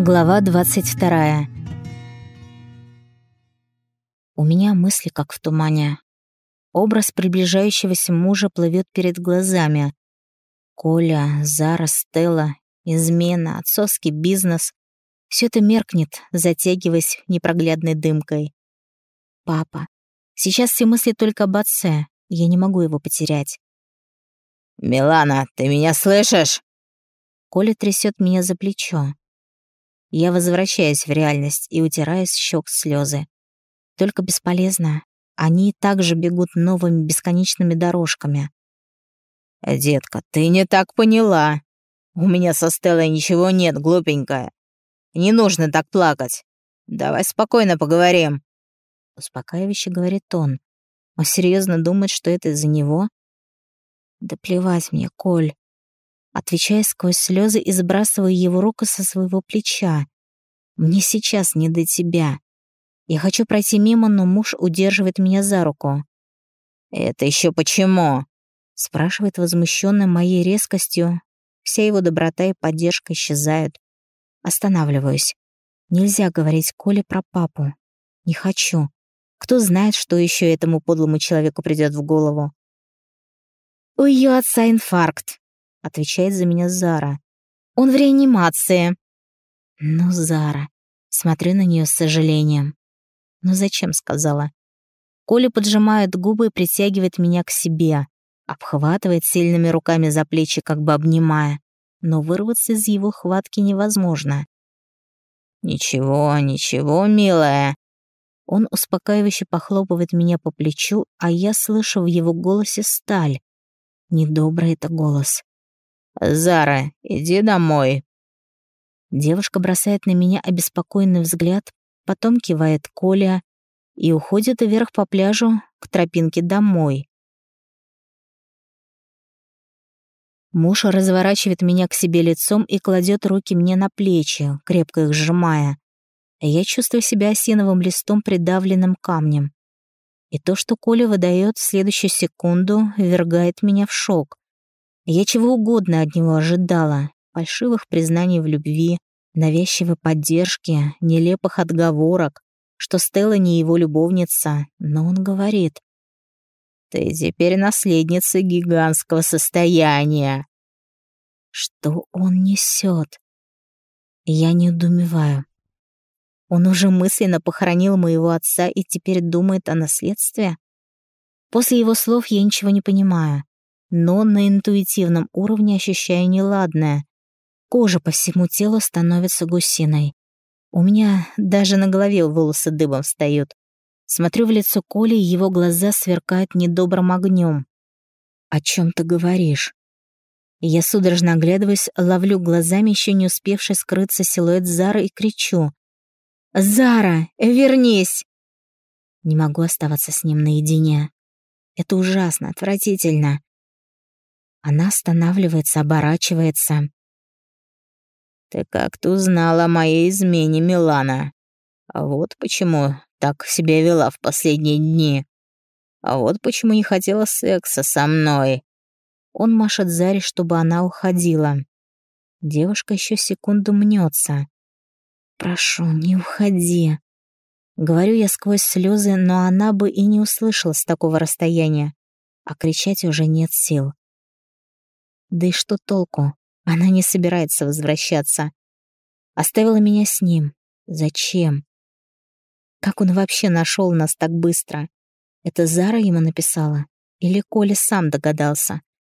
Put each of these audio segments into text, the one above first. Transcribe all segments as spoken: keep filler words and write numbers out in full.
Глава двадцать вторая. У меня мысли как в тумане. Образ приближающегося мужа плывет перед глазами. Коля, Зара, Стелла, измена, отцовский бизнес. Все это меркнет, затягиваясь непроглядной дымкой. Папа. Сейчас все мысли только об отце. Я не могу его потерять. «Милана, ты меня слышишь?» Коля трясет меня за плечо. Я возвращаюсь в реальность и утираю с щек слезы. Только бесполезно. Они также бегут новыми бесконечными дорожками. «Детка, ты не так поняла. У меня со Стеллой ничего нет, глупенькая. Не нужно так плакать. Давай спокойно поговорим». Успокаивающе говорит он. Он серьезно думает, что это из-за него? Да плевать мне, Коль. Отвечаю сквозь слезы и сбрасываю его руку со своего плеча. Мне сейчас не до тебя. Я хочу пройти мимо, но муж удерживает меня за руку. «Это еще почему?» Спрашивает возмущенно моей резкостью. Вся его доброта и поддержка исчезают. Останавливаюсь. Нельзя говорить Коле про папу. Не хочу. Кто знает, что еще этому подлому человеку придет в голову. «У ее отца инфаркт», — отвечает за меня Зара. «Он в реанимации». «Ну, Зара». Смотрю на нее с сожалением. «Ну зачем?» — сказала. Коля поджимает губы и притягивает меня к себе. Обхватывает сильными руками за плечи, как бы обнимая. Но вырваться из его хватки невозможно. «Ничего, ничего, милая». Он успокаивающе похлопывает меня по плечу, а я слышу в его голосе сталь. Недобрый это голос. «Зара, иди домой». Девушка бросает на меня обеспокоенный взгляд, потом кивает Коля и уходит вверх по пляжу к тропинке домой. Муж разворачивает меня к себе лицом и кладет руки мне на плечи, крепко их сжимая. Я чувствую себя осиновым листом, придавленным камнем. И то, что Коля выдает в следующую секунду, ввергает меня в шок. Я чего угодно от него ожидала. Фальшивых признаний в любви, навязчивой поддержки, нелепых отговорок, что Стелла не его любовница, но он говорит: «Ты теперь наследница гигантского состояния». Что он несет? Я недоумеваю. Он уже мысленно похоронил моего отца и теперь думает о наследстве? После его слов я ничего не понимаю, но на интуитивном уровне ощущаю неладное. Кожа по всему телу становится гусиной. У меня даже на голове волосы дыбом встают. Смотрю в лицо Коли, и его глаза сверкают недобрым огнем. «О чем ты говоришь?» Я судорожно оглядываюсь, ловлю глазами еще не успевший скрыться силуэт Зары и кричу: «Зара, вернись!» Не могу оставаться с ним наедине. Это ужасно, отвратительно. Она останавливается, оборачивается. «Ты как-то узнала о моей измене, Милана. А вот почему так себя вела в последние дни. А вот почему не хотела секса со мной». Он машет Заре, чтобы она уходила. Девушка еще секунду мнется. «Прошу, не уходи». Говорю я сквозь слезы, но она бы и не услышала с такого расстояния. А кричать уже нет сил. Да и что толку? Она не собирается возвращаться. Оставила меня с ним. Зачем? Как он вообще нашел нас так быстро? Это Зара ему написала? Или Коля сам догадался?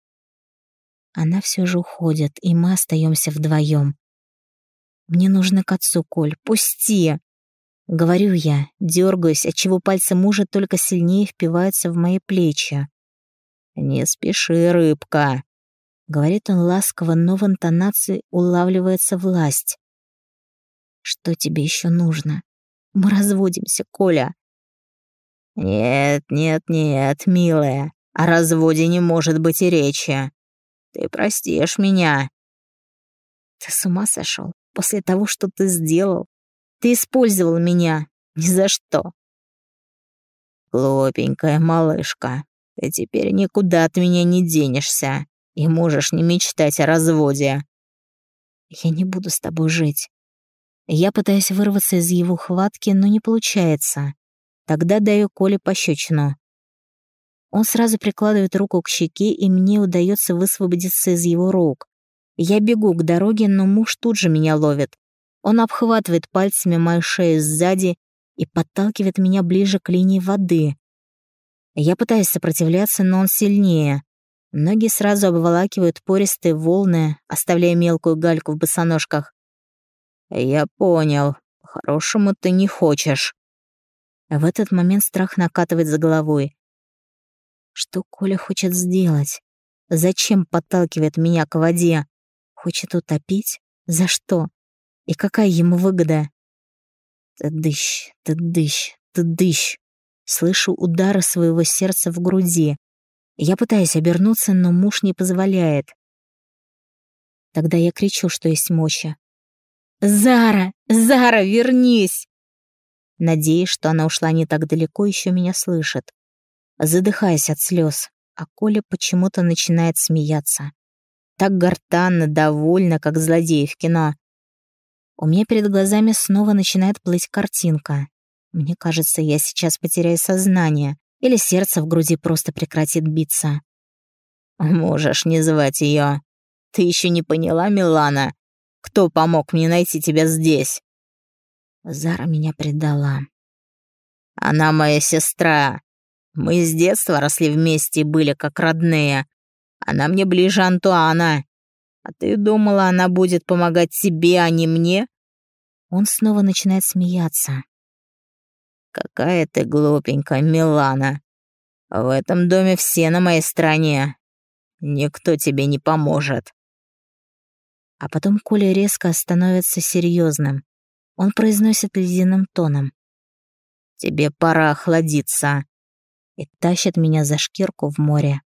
Она все же уходит, и мы остаемся вдвоем. «Мне нужно к отцу, Коль, пусти!» Говорю я, дергаюсь, отчего пальцы мужа только сильнее впиваются в мои плечи. «Не спеши, рыбка», — говорит он ласково, но в интонации улавливается власть. «Что тебе еще нужно? Мы разводимся, Коля». «Нет, нет, нет, милая, о разводе не может быть и речи. Ты простишь меня». «Ты с ума сошел? После того, что ты сделал? Ты использовал меня. Ни за что». «Глупенькая малышка, ты теперь никуда от меня не денешься и можешь не мечтать о разводе». «Я не буду с тобой жить». Я пытаюсь вырваться из его хватки, но не получается. Тогда даю Коле пощечину. Он сразу прикладывает руку к щеке, и мне удается высвободиться из его рук. Я бегу к дороге, но муж тут же меня ловит. Он обхватывает пальцами мою шею сзади и подталкивает меня ближе к линии воды. Я пытаюсь сопротивляться, но он сильнее. Ноги сразу обволакивают пористые волны, оставляя мелкую гальку в босоножках. «Я понял. По-хорошему ты не хочешь». В этот момент страх накатывает за головой. Что Коля хочет сделать? Зачем подталкивает меня к воде? Хочет утопить? За что? И какая ему выгода? Тыдыщ, тыдыщ, тыдыщ. Слышу удары своего сердца в груди. Я пытаюсь обернуться, но муж не позволяет. Тогда я кричу, что есть мочи. «Зара! Зара, вернись!» Надеюсь, что она ушла не так далеко, еще меня слышит. Задыхаясь от слез, а Коля почему-то начинает смеяться. Так гортанно, довольно, как злодеи в кино. У меня перед глазами снова начинает плыть картинка. Мне кажется, я сейчас потеряю сознание, или сердце в груди просто прекратит биться. «Можешь не звать ее. Ты еще не поняла, Милана? Кто помог мне найти тебя здесь?» Зара меня предала. «Она моя сестра. Мы с детства росли вместе и были как родные. Она мне ближе Антуана. А ты думала, она будет помогать тебе, а не мне?» Он снова начинает смеяться. «Какая ты глупенькая, Милана. В этом доме все на моей стороне. Никто тебе не поможет». А потом Коля резко становится серьезным. Он произносит ледяным тоном: «Тебе пора охладиться», и тащит меня за шкирку в море.